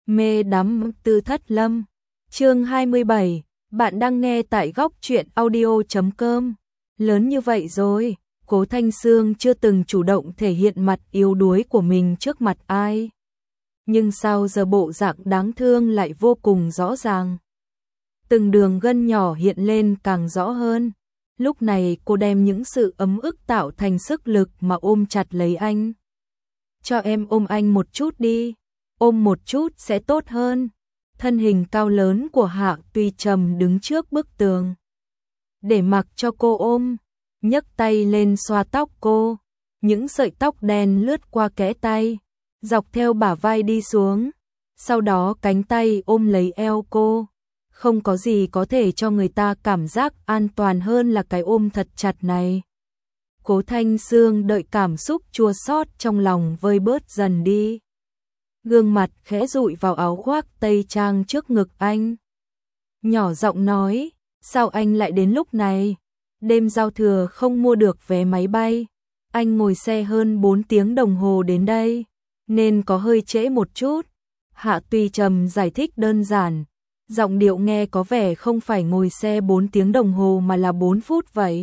Mê đắm Tư Thất Lâm. Chương 27, bạn đang nghe tại góc truyện audio.com. Lớn như vậy rồi, Cố Thanh Sương chưa từng chủ động thể hiện mặt yếu đuối của mình trước mặt ai. Nhưng sao giờ bộ dạng đáng thương lại vô cùng rõ ràng. Từng đường gân nhỏ hiện lên càng rõ hơn. Lúc này cô đem những sự ấm ức tạo thành sức lực mà ôm chặt lấy anh. Cho em ôm anh một chút đi, ôm một chút sẽ tốt hơn. Thân hình cao lớn của Hạ Tuy Trầm đứng trước bức tường. Để mặc cho cô ôm, nhấc tay lên xoa tóc cô. Những sợi tóc đen lướt qua kẽ tay, dọc theo bả vai đi xuống. Sau đó cánh tay ôm lấy eo cô. Không có gì có thể cho người ta cảm giác an toàn hơn là cái ôm thật chặt này. Cố Thanh Sương đợi cảm xúc chua xót trong lòng vơi bớt dần đi. Gương mặt khẽ dụi vào áo khoác tây trang trước ngực anh. Nhỏ giọng nói, sao anh lại đến lúc này? Đêm giao thừa không mua được vé máy bay. Anh ngồi xe hơn 4 tiếng đồng hồ đến đây, nên có hơi trễ một chút. Hạ Tuy Trầm giải thích đơn giản. Giọng điệu nghe có vẻ không phải ngồi xe 4 tiếng đồng hồ mà là 4 phút vậy.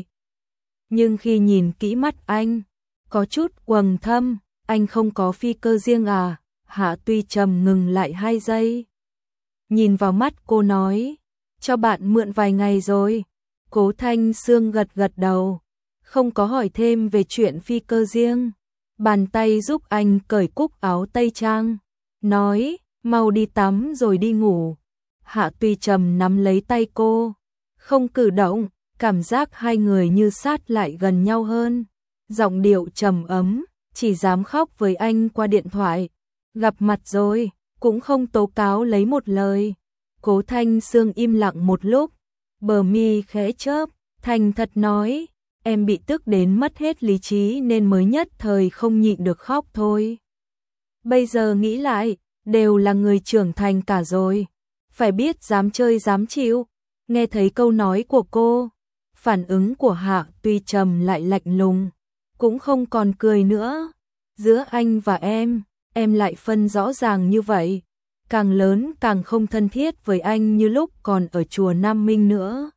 Nhưng khi nhìn kỹ mắt anh, có chút quầng thâm, anh không có phi cơ riêng à? Hạ Tuy Trầm ngừng lại 2 giây. Nhìn vào mắt cô nói, cho bạn mượn vài ngày rồi. Cố Thanh Sương gật gật đầu, không có hỏi thêm về chuyện phi cơ riêng. Bàn tay giúp anh cởi cúc áo tây trang, nói, mau đi tắm rồi đi ngủ. Hạ Tuy Trầm nắm lấy tay cô, không cử động, cảm giác hai người như sát lại gần nhau hơn. Giọng điệu trầm ấm, chỉ dám khóc với anh qua điện thoại. Gặp mặt rồi, cũng không tố cáo lấy một lời. Cố Thanh Sương im lặng một lúc, bờ mi khẽ chớp, thành thật nói, em bị tức đến mất hết lý trí nên mới nhất thời không nhịn được khóc thôi. Bây giờ nghĩ lại, đều là người trưởng thành cả rồi. Phải biết dám chơi dám chịu. Nghe thấy câu nói của cô, phản ứng của Hạ Tuy Trầm lại lạnh lùng, cũng không còn cười nữa. Giữa anh và em lại phân rõ ràng như vậy. Càng lớn càng không thân thiết với anh như lúc còn ở chùa Nam Minh nữa.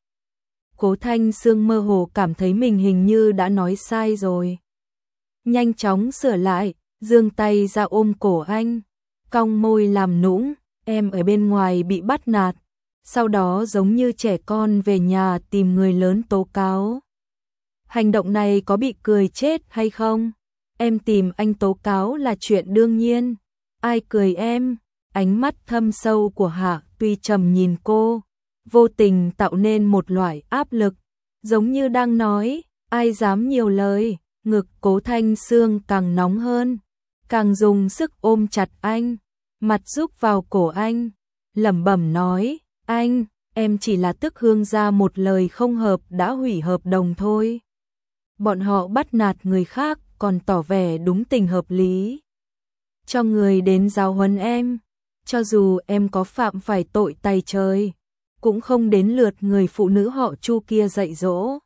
Cố Thanh Sương mơ hồ cảm thấy mình hình như đã nói sai rồi. Nhanh chóng sửa lại, giương tay ra ôm cổ anh, cong môi làm nũng. Em ở bên ngoài bị bắt nạt, sau đó giống như trẻ con về nhà tìm người lớn tố cáo. Hành động này có bị cười chết hay không? Em tìm anh tố cáo là chuyện đương nhiên. Ai cười em? Ánh mắt thâm sâu của Hạ Tuy Trầm nhìn cô, vô tình tạo nên một loại áp lực, giống như đang nói, ai dám nhiều lời. Ngực Cố Thanh Sương càng nóng hơn, càng dùng sức ôm chặt anh, mặt rúc vào cổ anh, lẩm bẩm nói, anh, em chỉ là tức Hương ra một lời không hợp đã hủy hợp đồng thôi. Bọn họ bắt nạt người khác còn tỏ vẻ đúng tình hợp lý. Cho người đến giáo huấn em, cho dù em có phạm phải tội tày trời, cũng không đến lượt người phụ nữ họ Chu kia dạy dỗ.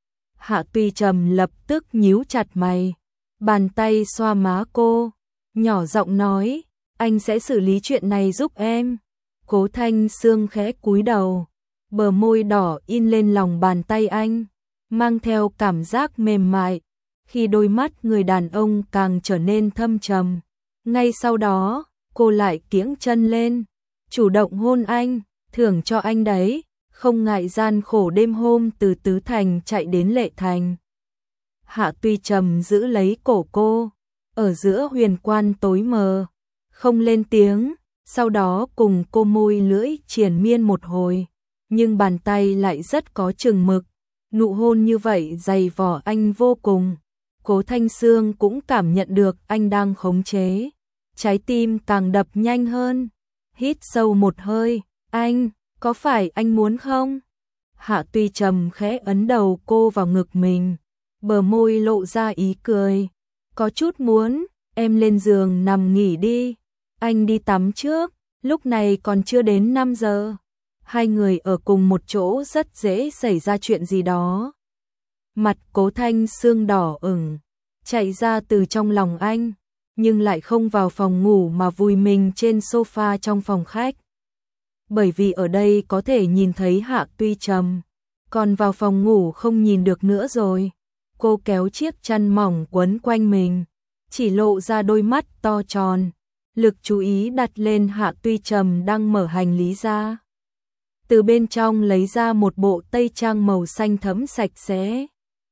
Hạ Tuy Trầm lập tức nhíu chặt mày, bàn tay xoa má cô, nhỏ giọng nói, anh sẽ xử lý chuyện này giúp em. Cố Thanh Sương khẽ cúi đầu, bờ môi đỏ in lên lòng bàn tay anh, mang theo cảm giác mềm mại. Khi đôi mắt người đàn ông càng trở nên thâm trầm, ngay sau đó, cô lại kiễng chân lên, chủ động hôn anh, thưởng cho anh đấy, không ngại gian khổ đêm hôm từ Tứ Thành chạy đến Lệ Thành. Hạ Tuy Trầm giữ lấy cổ cô, ở giữa huyền quan tối mờ, không lên tiếng, sau đó cùng cô môi lưỡi triền miên một hồi, nhưng bàn tay lại rất có chừng mực. Nụ hôn như vậy dày vò anh vô cùng. Cố Thanh Sương cũng cảm nhận được anh đang khống chế, trái tim càng đập nhanh hơn. Hít sâu một hơi, anh, có phải anh muốn không? Hạ Tuy Trầm khẽ ấn đầu cô vào ngực mình, bờ môi lộ ra ý cười. Có chút muốn, em lên giường nằm nghỉ đi, anh đi tắm trước, lúc này còn chưa đến 5 giờ. Hai người ở cùng một chỗ rất dễ xảy ra chuyện gì đó. Mặt Cố Thanh Sương đỏ ửng, chạy ra từ trong lòng anh, nhưng lại không vào phòng ngủ mà vùi mình trên sofa trong phòng khách. Bởi vì ở đây có thể nhìn thấy Hạ Tuy Trầm, còn vào phòng ngủ không nhìn được nữa rồi. Cô kéo chiếc chăn mỏng quấn quanh mình, chỉ lộ ra đôi mắt to tròn. Lực chú ý đặt lên Hạ Tuy Trầm đang mở hành lý ra. Từ bên trong lấy ra một bộ tây trang màu xanh thẫm sạch sẽ.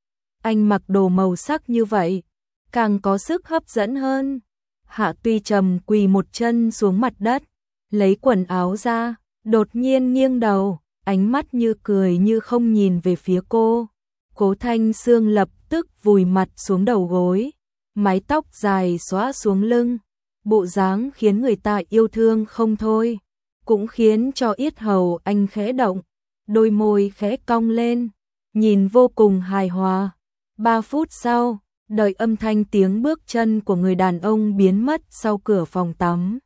Anh mặc đồ màu sắc như vậy, càng có sức hấp dẫn hơn. Hạ Tuy Trầm quỳ một chân xuống mặt đất, lấy quần áo ra, đột nhiên nghiêng đầu, ánh mắt như cười như không nhìn về phía cô. Cố Thanh Sương lập tức vùi mặt xuống đầu gối, mái tóc dài xõa xuống lưng, bộ dáng khiến người ta yêu thương không thôi, cũng khiến cho yết hầu anh khẽ động, đôi môi khẽ cong lên, nhìn vô cùng hài hòa. 3 phút sau, đợi âm thanh tiếng bước chân của người đàn ông biến mất sau cửa phòng tắm.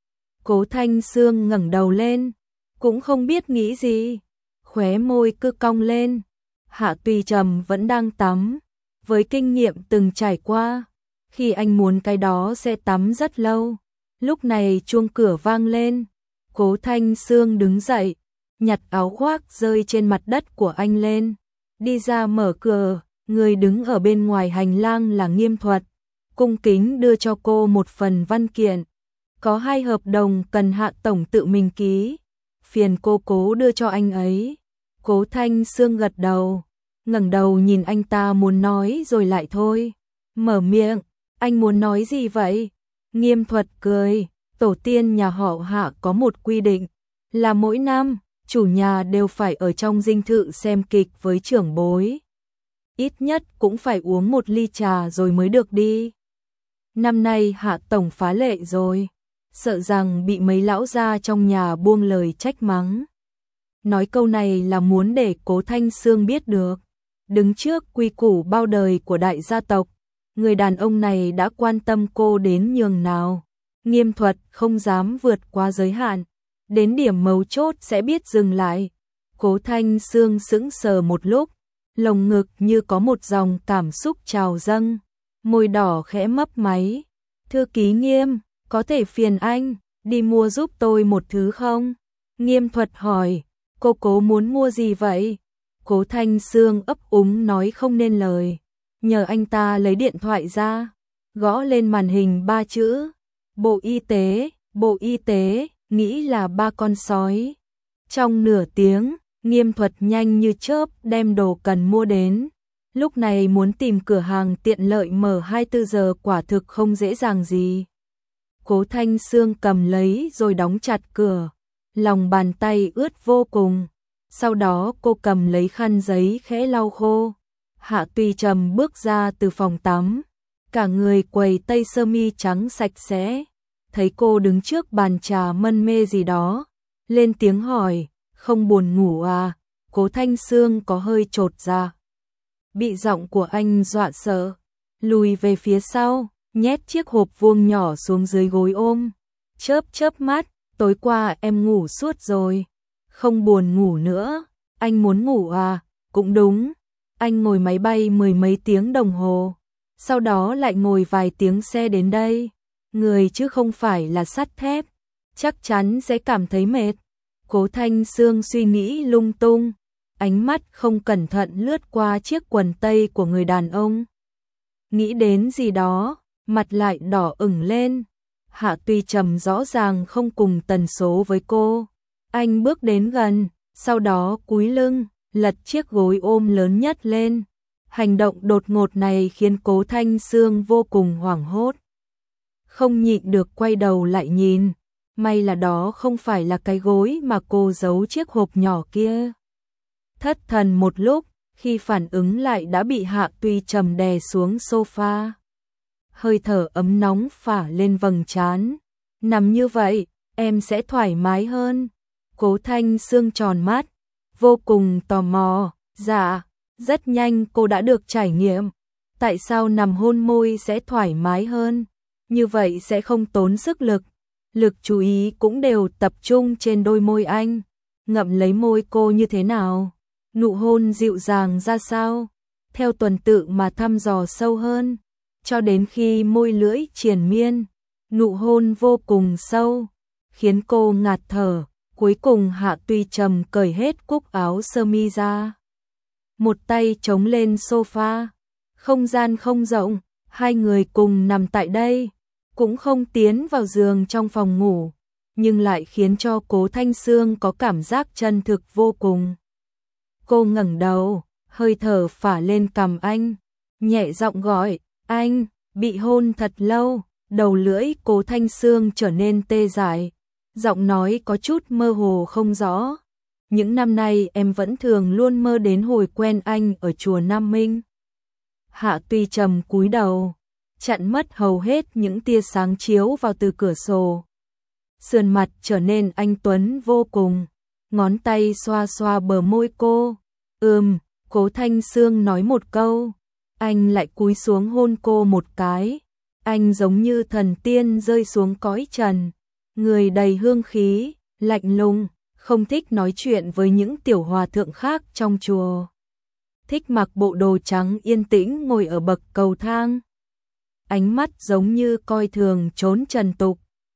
Cố Thanh Sương ngẩng đầu lên, cũng không biết nghĩ gì, khóe môi cứ cong lên. Hạ Tuy Trầm vẫn đang tắm, với kinh nghiệm từng trải qua, khi anh muốn cái đó sẽ tắm rất lâu. Lúc này chuông cửa vang lên, Cố Thanh Sương đứng dậy, nhặt áo khoác rơi trên mặt đất của anh lên, đi ra mở cửa. Người đứng ở bên ngoài hành lang là Nghiêm Thuật, cung kính đưa cho cô một phần văn kiện. Có 2 hợp đồng cần Hạ tổng tự mình ký, phiền cô cố đưa cho anh ấy. Cố Thanh Sương gật đầu, ngẩng đầu nhìn anh ta muốn nói rồi lại thôi. Mở miệng, anh muốn nói gì vậy? Nghiêm Thuật cười, tổ tiên nhà họ Hạ có một quy định, là mỗi năm, chủ nhà đều phải ở trong dinh thự xem kịch với trưởng bối. Ít nhất cũng phải uống 1 ly trà rồi mới được đi. Năm nay Hạ tổng phá lệ rồi, sợ rằng bị mấy lão gia trong nhà buông lời trách mắng. Nói câu này là muốn để Cố Thanh Sương biết được, đứng trước quy củ bao đời của đại gia tộc, người đàn ông này đã quan tâm cô đến nhường nào. Nghiêm Thuật không dám vượt qua giới hạn, đến điểm mấu chốt sẽ biết dừng lại. Cố Thanh Sương sững sờ một lúc, lồng ngực như có một dòng cảm xúc trào dâng, môi đỏ khẽ mấp máy. Thư ký Nghiêm, có thể phiền anh đi mua giúp tôi một thứ không? Nghiêm Thuật hỏi, cô cố muốn mua gì vậy? Cố Thanh Sương ấp úng nói không nên lời, nhờ anh ta lấy điện thoại ra, gõ lên màn hình 3 chữ, Bộ Y tế, nghĩ là 3 con sói. Trong nửa tiếng, Nghiêm Thuật nhanh như chớp đem đồ cần mua đến. Lúc này muốn tìm cửa hàng tiện lợi mở 24 giờ quả thực không dễ dàng gì. Cố Thanh Sương cầm lấy rồi đóng chặt cửa, lòng bàn tay ướt vô cùng. Sau đó cô cầm lấy khăn giấy khẽ lau khô. Hạ Tuy Trầm bước ra từ phòng tắm, cả người quầy tây sơ mi trắng sạch sẽ. Thấy cô đứng trước bàn trà mân mê gì đó, lên tiếng hỏi, không buồn ngủ à? Cố Thanh Sương có hơi chột dạ, bị giọng của anh dọa sợ, lùi về phía sau, nhét chiếc hộp vuông nhỏ xuống dưới gối ôm, chớp mắt, tối qua em ngủ suốt rồi, không buồn ngủ nữa. Anh muốn ngủ à? Cũng đúng, anh ngồi máy bay 10 mấy tiếng đồng hồ, sau đó lại ngồi vài tiếng xe đến đây, người chứ không phải là sắt thép, chắc chắn sẽ cảm thấy mệt. Cố Thanh Sương suy nghĩ lung tung, ánh mắt không cẩn thận lướt qua chiếc quần tây của người đàn ông. Nghĩ đến gì đó, mặt lại đỏ ửng lên. Hạ Tuy Trầm rõ ràng không cùng tần số với cô. Anh bước đến gần, sau đó cúi lưng, lật chiếc gối ôm lớn nhất lên. Hành động đột ngột này khiến Cố Thanh Sương vô cùng hoảng hốt. Không nhịn được quay đầu lại nhìn. May là đó không phải là cái gối mà cô giấu chiếc hộp nhỏ kia. Thất thần một lúc, khi phản ứng lại đã bị Hạ Tuy Trầm đè xuống sofa. Hơi thở ấm nóng phả lên vầng trán. Nằm như vậy, em sẽ thoải mái hơn. Cố Thanh Sương tròn mắt, vô cùng tò mò. Dạ, rất nhanh cô đã được trải nghiệm. Tại sao nằm hôn môi sẽ thoải mái hơn? Như vậy sẽ không tốn sức lực. Lực chú ý cũng đều tập trung trên đôi môi anh. Ngậm lấy môi cô như thế nào? Nụ hôn dịu dàng ra sao? Theo tuần tự mà thăm dò sâu hơn. cho đến khi môi lưỡi triền miên, nụ hôn vô cùng sâu, khiến cô ngạt thở. Cuối cùng Hạ Tuy Trầm cởi hết cúc áo sơ mi ra, một tay chống lên sofa. Không gian không rộng, hai người cùng nằm tại đây, cũng không tiến vào giường trong phòng ngủ, nhưng lại khiến cho Cố Thanh Sương có cảm giác chân thực vô cùng. Cô ngẩng đầu, hơi thở phả lên cằm anh, nhẹ giọng gọi, anh. Bị hôn thật lâu, đầu lưỡi Cố Thanh Sương trở nên tê dại, giọng nói có chút mơ hồ không rõ. Những năm nay em vẫn thường luôn mơ đến hồi quen anh ở chùa Nam Minh. Hạ Tuy Trầm cúi đầu, chặn mất hầu hết những tia sáng chiếu vào từ cửa sổ. Sườn mặt trở nên anh tuấn vô cùng, ngón tay xoa xoa bờ môi cô. Cố Thanh Sương nói một câu, anh lại cúi xuống hôn cô một cái. Anh giống như thần tiên rơi xuống cõi trần, người đầy hương khí, lạnh lùng, không thích nói chuyện với những tiểu hòa thượng khác trong chùa. Thích mặc bộ đồ trắng yên tĩnh ngồi ở bậc cầu thang. Ánh mắt giống như coi thường trốn trần tục.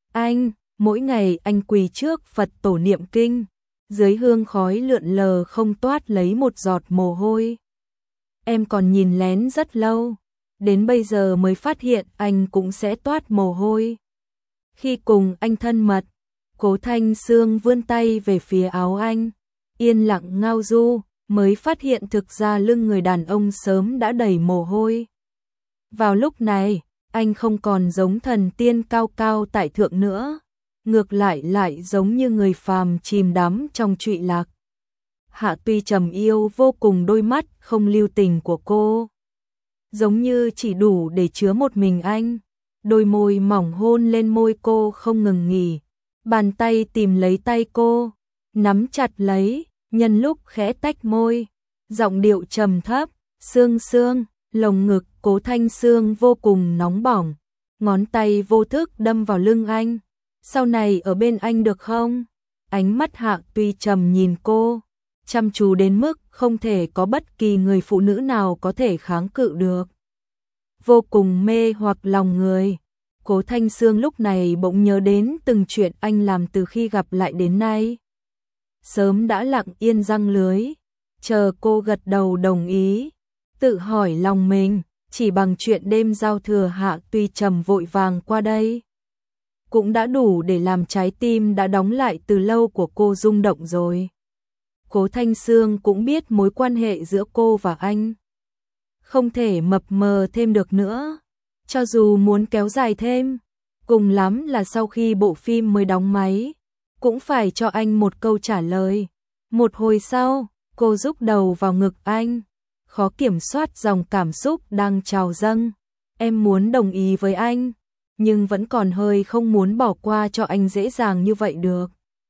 Mỗi ngày anh quỳ trước Phật tổ niệm kinh, dưới hương khói lượn lờ không toát lấy một giọt mồ hôi. Em còn nhìn lén rất lâu, đến bây giờ mới phát hiện anh cũng sẽ toát mồ hôi. Khi cùng anh thân mật, Cố Thanh Sương vươn tay về phía áo anh, yên lặng ngao du, mới phát hiện thực ra lưng người đàn ông sớm đã đầy mồ hôi. Vào lúc này, anh không còn giống thần tiên cao cao tại thượng nữa, ngược lại giống như người phàm chìm đắm trong trụy lạc. Hạ Tuy Trầm yêu vô cùng đôi mắt không lưu tình của cô, giống như chỉ đủ để chứa một mình anh. Đôi môi mỏng hôn lên môi cô không ngừng nghỉ, bàn tay tìm lấy tay cô, nắm chặt lấy, nhân lúc khẽ tách môi, giọng điệu trầm thấp, "Sương Sương." Lồng ngực Cố Thanh Sương vô cùng nóng bỏng, ngón tay vô thức đâm vào lưng anh. "Sau này ở bên anh được không?" Ánh mắt Hạ Tuy Trầm nhìn cô, chăm chú đến mức không thể có bất kỳ người phụ nữ nào có thể kháng cự được. Vô cùng mê hoặc lòng người. Cố Thanh Sương lúc này bỗng nhớ đến từng chuyện anh làm từ khi gặp lại đến nay. Sớm đã lặng yên răng lưới, chờ cô gật đầu đồng ý, tự hỏi lòng mình, chỉ bằng chuyện đêm giao thừa Hạ Tuy Trầm vội vàng qua đây, cũng đã đủ để làm trái tim đã đóng lại từ lâu của cô rung động rồi. Cố Thanh Sương cũng biết mối quan hệ giữa cô và anh không thể mập mờ thêm được nữa, cho dù muốn kéo dài thêm, cùng lắm là sau khi bộ phim mới đóng máy, cũng phải cho anh một câu trả lời. Một hồi sau, cô rúc đầu vào ngực anh, khó kiểm soát dòng cảm xúc đang trào dâng. Em muốn đồng ý với anh, nhưng vẫn còn hơi không muốn bỏ qua cho anh dễ dàng như vậy được.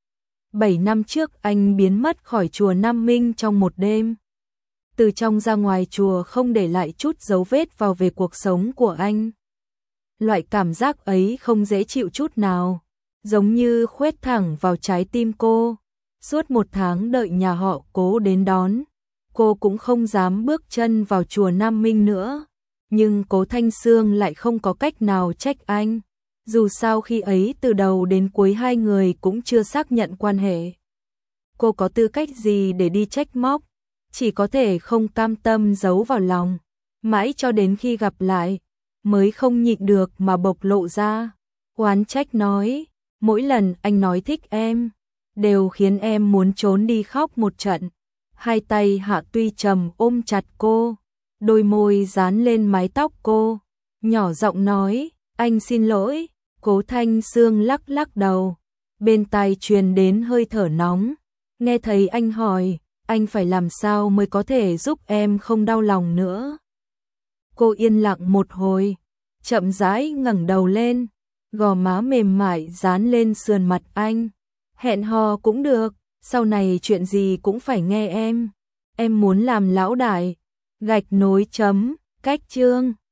7 năm trước anh biến mất khỏi chùa Nam Minh trong một đêm. Từ trong ra ngoài chùa không để lại chút dấu vết vào về cuộc sống của anh. Loại cảm giác ấy không dễ chịu chút nào, giống như khuét thẳng vào trái tim cô. Suốt 1 tháng đợi nhà họ Cố đến đón, cô cũng không dám bước chân vào chùa Nam Minh nữa. Nhưng Cố Thanh Sương lại không có cách nào trách anh. Dù sao khi ấy từ đầu đến cuối hai người cũng chưa xác nhận quan hệ. Cô có tư cách gì để đi trách móc, chỉ có thể không cam tâm giấu vào lòng. Mãi cho đến khi gặp lại, mới không nhịn được mà bộc lộ ra. Oán trách nói, mỗi lần anh nói thích em, đều khiến em muốn trốn đi khóc một trận. Hai tay Hạ Tuy Trầm ôm chặt cô, đôi môi dán lên mái tóc cô, nhỏ giọng nói, anh xin lỗi. Cố Thanh Sương lắc lắc đầu, bên tai truyền đến hơi thở nóng. Nghe thấy anh hỏi, anh phải làm sao mới có thể giúp em không đau lòng nữa. Cô yên lặng một hồi, chậm rãi ngẩng đầu lên, gò má mềm mại dán lên sườn mặt anh. Hẹn hò cũng được, sau này chuyện gì cũng phải nghe em. Em muốn làm lão đại. Gạch nối chấm, cách chương.